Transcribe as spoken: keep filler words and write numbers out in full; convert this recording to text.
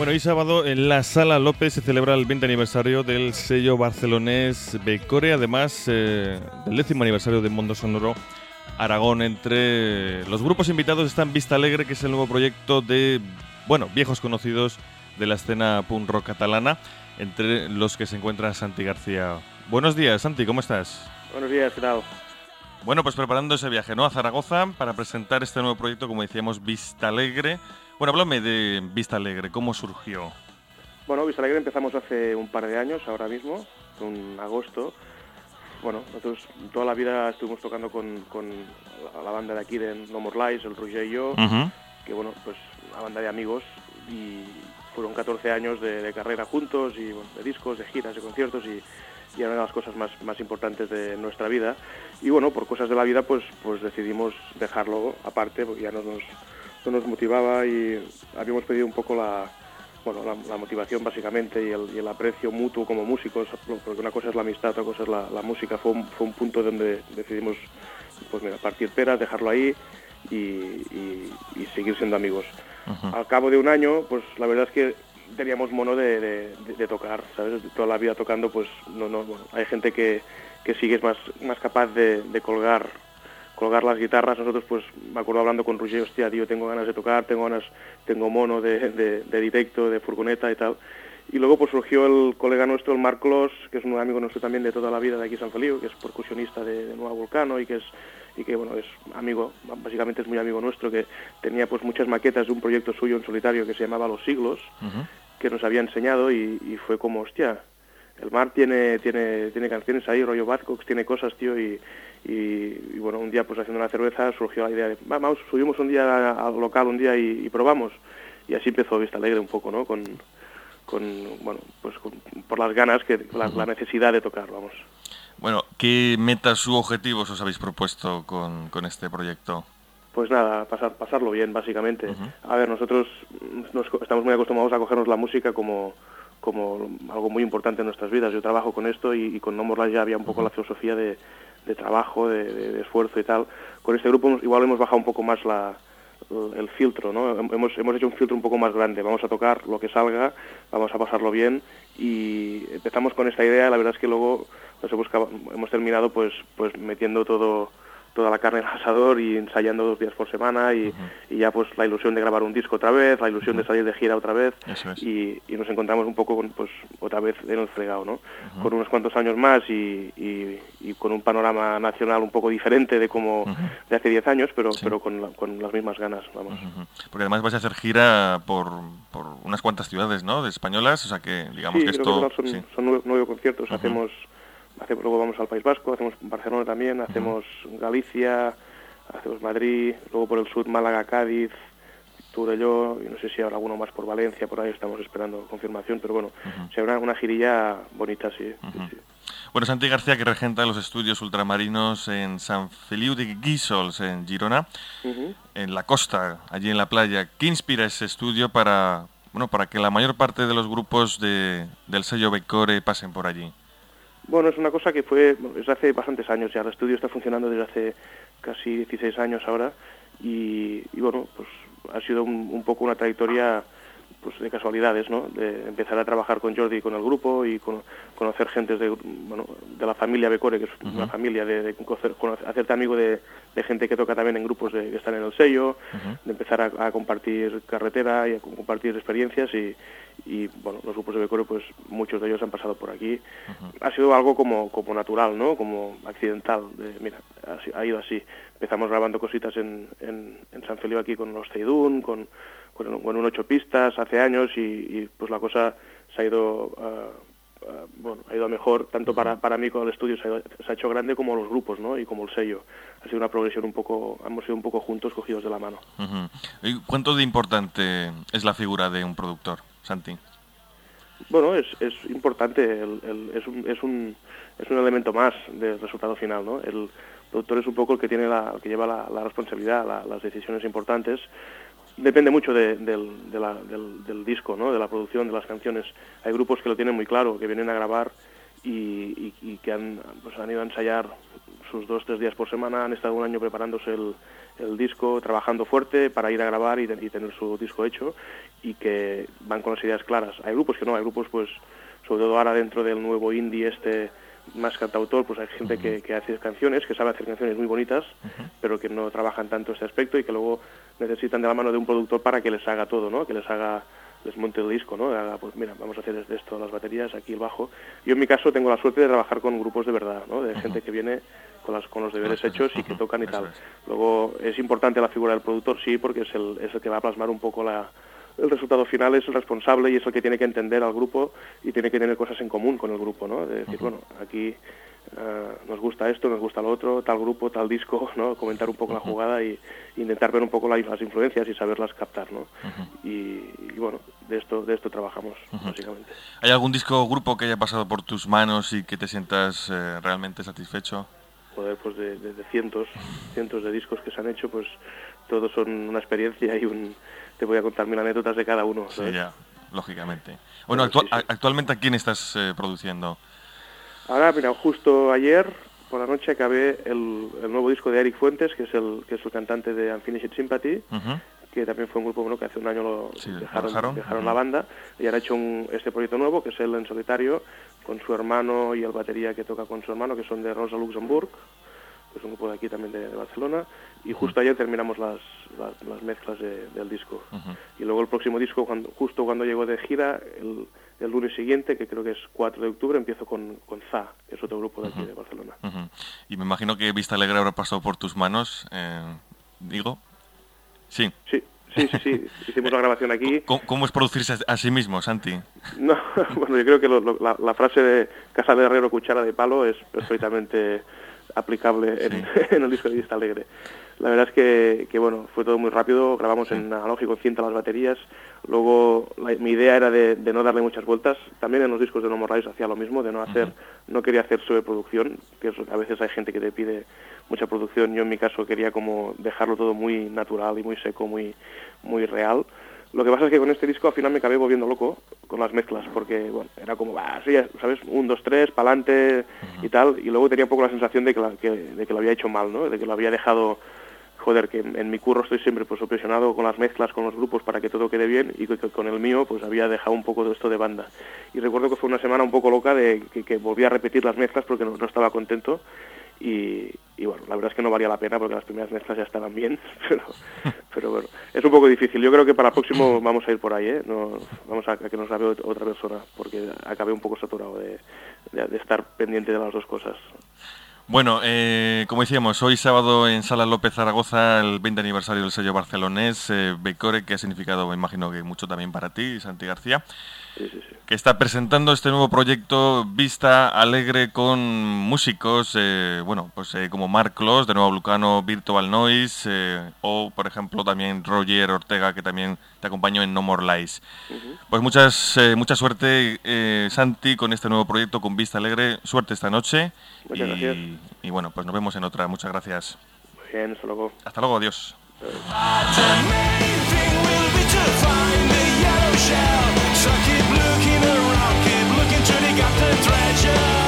Bueno, hoy sábado en la Sala López se celebra el veinte aniversario del sello barcelonés Becore, además eh, del décimo aniversario de Mundo Sonoro Aragón. Entre los grupos invitados están Vista Alegre, que es el nuevo proyecto de, bueno, viejos conocidos de la escena punk rock catalana, entre los que se encuentra Santi García. Buenos días, Santi, ¿cómo estás? Buenos días, ¿qué tal? Bueno, pues preparando ese viaje, ¿no?, a Zaragoza para presentar este nuevo proyecto, como decíamos, Vista Alegre. Bueno, háblame de Vista Alegre, ¿cómo surgió? Bueno, Vista Alegre empezamos hace un par de años, ahora mismo, en agosto. Bueno, nosotros toda la vida estuvimos tocando con, con la banda de aquí de No More Lies, el Roger y yo, uh-huh. que bueno, pues una banda de amigos, y fueron catorce años de, de carrera juntos, y bueno, de discos, de giras, de conciertos, y, y era una de las cosas más, más importantes de nuestra vida. Y bueno, por cosas de la vida, pues, pues decidimos dejarlo aparte, porque ya no nos, no nos motivaba, y habíamos pedido un poco la... Bueno, la, la motivación básicamente y el, y el aprecio mutuo como músicos, porque una cosa es la amistad, otra cosa es la, la música. Fue un, fue un punto donde decidimos, pues mira, partir peras, dejarlo ahí y, y, y seguir siendo amigos. Uh-huh. Al cabo de un año, pues la verdad es que teníamos mono de, de, de, de tocar, ¿sabes? Toda la vida tocando, pues no, no, bueno, hay gente que, que sí que es más, más capaz de, de colgar colgar las guitarras. Nosotros, pues, me acuerdo hablando con Roger, hostia, tío, tengo ganas de tocar, tengo ganas, tengo mono de, de, de directo, de furgoneta y tal. Y luego, pues, surgió el colega nuestro, el Marc Clos, que es un amigo nuestro también de toda la vida de aquí San Feliu, que es percusionista de, de Nueva Vulcano y que es, y que, bueno, es amigo, básicamente es muy amigo nuestro, que tenía, pues, muchas maquetas de un proyecto suyo en solitario que se llamaba Los Siglos, uh-huh. que nos había enseñado, y, y fue como, hostia, el Marc tiene, tiene, tiene canciones ahí, rollo Badcox, tiene cosas, tío, y Y, y bueno, un día, pues haciendo una cerveza, surgió la idea de, vamos, subimos un día al local un día y, y probamos. Y así empezó Vista Alegre un poco, ¿no? Con, con bueno, pues con, por las ganas, que la, la necesidad de tocar, vamos. Bueno, ¿qué metas u objetivos os habéis propuesto con, con este proyecto? Pues nada, pasar, pasarlo bien, básicamente. Uh-huh. A ver, nosotros nos, estamos muy acostumbrados a cogernos la música como, como algo muy importante en nuestras vidas. Yo trabajo con esto y, y con No More Lies ya había un poco uh-huh. la filosofía de de trabajo, de, de, de esfuerzo y tal. Con este grupo igual hemos bajado un poco más la, el filtro, ¿no? Hemos, hemos hecho un filtro un poco más grande. Vamos a tocar lo que salga, vamos a pasarlo bien, y empezamos con esta idea. La verdad es que luego nos hemos, hemos terminado pues, pues metiendo todo toda la carne en el asador y ensayando dos días por semana, y, uh-huh. y ya pues la ilusión de grabar un disco otra vez, la ilusión uh-huh. de salir de gira otra vez. Eso es. y, y nos encontramos un poco con, pues otra vez en el fregado, ¿no? Uh-huh. Con unos cuantos años más y, y, y con un panorama nacional un poco diferente de como uh-huh. de hace diez años, pero sí. pero con, la, con las mismas ganas, vamos. Uh-huh. Porque además vais a hacer gira por, por unas cuantas ciudades, ¿no?, de españolas, o sea que digamos sí, que creo esto... que son, sí. son nueve, nueve conciertos, uh-huh. hacemos, hacemos, luego vamos al País Vasco, hacemos Barcelona también, hacemos uh-huh. Galicia, hacemos Madrid, luego por el sur Málaga, Cádiz, Torelló, y no sé si habrá alguno más por Valencia, por ahí estamos esperando confirmación, pero bueno, uh-huh. será una, una girilla bonita, sí, uh-huh. sí, sí. Bueno, Santi García, que regenta los estudios ultramarinos en San Feliu de Guíxols, en Girona, uh-huh. en la costa, allí en la playa. ¿Qué inspira ese estudio para, bueno, para que la mayor parte de los grupos de, del sello Becore pasen por allí? Bueno, es una cosa que fue desde hace bastantes años ya. El estudio está funcionando desde hace casi dieciséis años ahora, y, y bueno, pues ha sido un, un poco una trayectoria pues de casualidades, ¿no? De empezar a trabajar con Jordi y con el grupo, y con, conocer gente de, bueno, de la familia Becore, que es uh-huh. una familia, de, de conocer, conocer, hacerte amigo de, de gente que toca también en grupos de, que están en el sello, uh-huh. de empezar a, a compartir carretera y a compartir experiencias, y, y bueno, los grupos de Becore, pues muchos de ellos han pasado por aquí. Uh-huh. Ha sido algo como, como natural, ¿no? Como accidental, de, mira, ha, ha ido así. Empezamos grabando cositas en, en, en San Feliu aquí con los Teidún, con con, con un ocho pistas hace años, y, y pues la cosa se ha ido uh, uh, bueno, ha ido a mejor, tanto para, para mí con el estudio se ha, ido, se ha hecho grande, como los grupos, ¿no? Y como el sello. Ha sido una progresión un poco, hemos sido un poco juntos, cogidos de la mano. Uh-huh. ¿Y cuánto de importante es la figura de un productor, Santi? Bueno, es, es importante, el, el, es, un, es, un, es un elemento más del resultado final, ¿no? El productor es un poco el que tiene la, el que lleva la, la responsabilidad, la, las decisiones importantes. Depende mucho de, de, de la, del, del disco, ¿no? De la producción, de las canciones. Hay grupos que lo tienen muy claro, que vienen a grabar y, y, y que han, pues han ido a ensayar sus dos, tres días por semana, han estado un año preparándose el, el disco, trabajando fuerte para ir a grabar y, de, y tener su disco hecho, y que van con las ideas claras. Hay grupos que no, hay grupos pues, sobre todo ahora dentro del nuevo indie este más cantautor, pues hay gente uh-huh. que, que hace canciones, que sabe hacer canciones muy bonitas, uh-huh. pero que no trabajan tanto este aspecto y que luego necesitan de la mano de un productor para que les haga todo, ¿no? Que les haga, les monte el disco, ¿no? Haga, pues mira, vamos a hacer desde esto las baterías, aquí el bajo. Yo en mi caso tengo la suerte de trabajar con grupos de verdad, ¿no? De uh-huh. gente que viene con, las, con los deberes uh-huh. hechos y que tocan y Eso tal. Es. Luego es importante la figura del productor, sí, porque es el, es el que va a plasmar un poco la... El resultado final, es el responsable y es el que tiene que entender al grupo y tiene que tener cosas en común con el grupo, ¿no? De decir, uh-huh. bueno, aquí uh, nos gusta esto, nos gusta lo otro, tal grupo, tal disco, ¿no? Comentar un poco uh-huh. la jugada y intentar ver un poco la, las influencias y saberlas captar, ¿no? Uh-huh. Y, y bueno, de esto de esto trabajamos, uh-huh. básicamente. ¿Hay algún disco o grupo que haya pasado por tus manos y que te sientas eh, realmente satisfecho? Joder, pues de, de, de cientos, cientos de discos que se han hecho, pues todos son una experiencia y un... Te voy a contar mil anécdotas de cada uno, ¿sabes? Sí, ya, lógicamente. Bueno, actu- sí, sí. ¿actualmente a quién estás eh, produciendo? Ahora, mira, justo ayer por la noche acabé el, el nuevo disco de Eric Fuentes, que es el que es el cantante de Unfinished Sympathy, uh-huh. que también fue un grupo bueno, que hace un año lo sí, dejaron, dejaron, dejaron uh-huh. la banda, y ahora ha hecho un, este proyecto nuevo, que es él en solitario, con su hermano y el batería que toca con su hermano, que son de Rosa Luxemburg, que es un grupo de aquí también de, de Barcelona, y justo ayer terminamos las, las, las mezclas de, del disco. Uh-huh. Y luego el próximo disco, cuando, justo cuando llego de gira, el, el lunes siguiente, que creo que es cuatro de octubre, empiezo con, con Z A, que es otro grupo de aquí uh-huh. de Barcelona. Uh-huh. Y me imagino que Vista Alegre habrá pasado por tus manos, eh, digo. Sí. Sí. Sí, sí, sí, hicimos la grabación aquí. ¿Cómo, cómo es producirse a sí mismo, Santi? No, bueno, yo creo que lo, lo, la, la frase de casa de herrero, cuchara de palo es perfectamente aplicable en, sí. en el disco de Vista Alegre. La verdad es que, que bueno, fue todo muy rápido, grabamos sí. en analógico, en cinta las baterías, luego la, mi idea era de, de no darle muchas vueltas, también en los discos de No More Lies hacía lo mismo, de no hacer, uh-huh. no quería hacer sobreproducción, que es, a veces hay gente que te pide mucha producción, yo en mi caso quería como dejarlo todo muy natural y muy seco, muy, muy real. Lo que pasa es que con este disco al final me acabé volviendo loco con las mezclas, porque bueno, era como, bah, sí, ¿sabes? Un, dos, tres, pa'lante uh-huh. y tal, y luego tenía un poco la sensación de que, la, que, de que lo había hecho mal, ¿no? De que lo había dejado, joder, que en, en mi curro estoy siempre pues obsesionado con las mezclas, con los grupos para que todo quede bien, y que, que con el mío pues había dejado un poco de esto de banda. Y recuerdo que fue una semana un poco loca de que, que volví a repetir las mezclas porque no, no estaba contento. Y, y bueno, la verdad es que no valía la pena porque las primeras mezclas ya estaban bien, pero, pero bueno, es un poco difícil. Yo creo que para el próximo vamos a ir por ahí, ¿eh? No, vamos a, a que nos grabe otra persona, porque acabé un poco saturado de, de, de estar pendiente de las dos cosas. Bueno, eh, como decíamos, hoy sábado en Sala López Zaragoza, el veinte aniversario del sello barcelonés, eh, Becore, que ha significado, me imagino que mucho también para ti, Santi García, sí, sí, sí. que está presentando este nuevo proyecto Vista Alegre con músicos, eh, bueno, pues eh, como Mark Kloss, de Nuevo Vulcano, Virtual Noise, eh, o por ejemplo también Roger Ortega, que también te acompañó en No More Lies. Uh-huh. Pues muchas, eh, mucha suerte, eh, Santi, con este nuevo proyecto con Vista Alegre. Suerte esta noche. Muchas y, gracias. Y bueno, pues nos vemos en otra. Muchas gracias. Muy bien, hasta luego. Hasta luego, adiós. So keep looking around, keep looking till you got the treasure.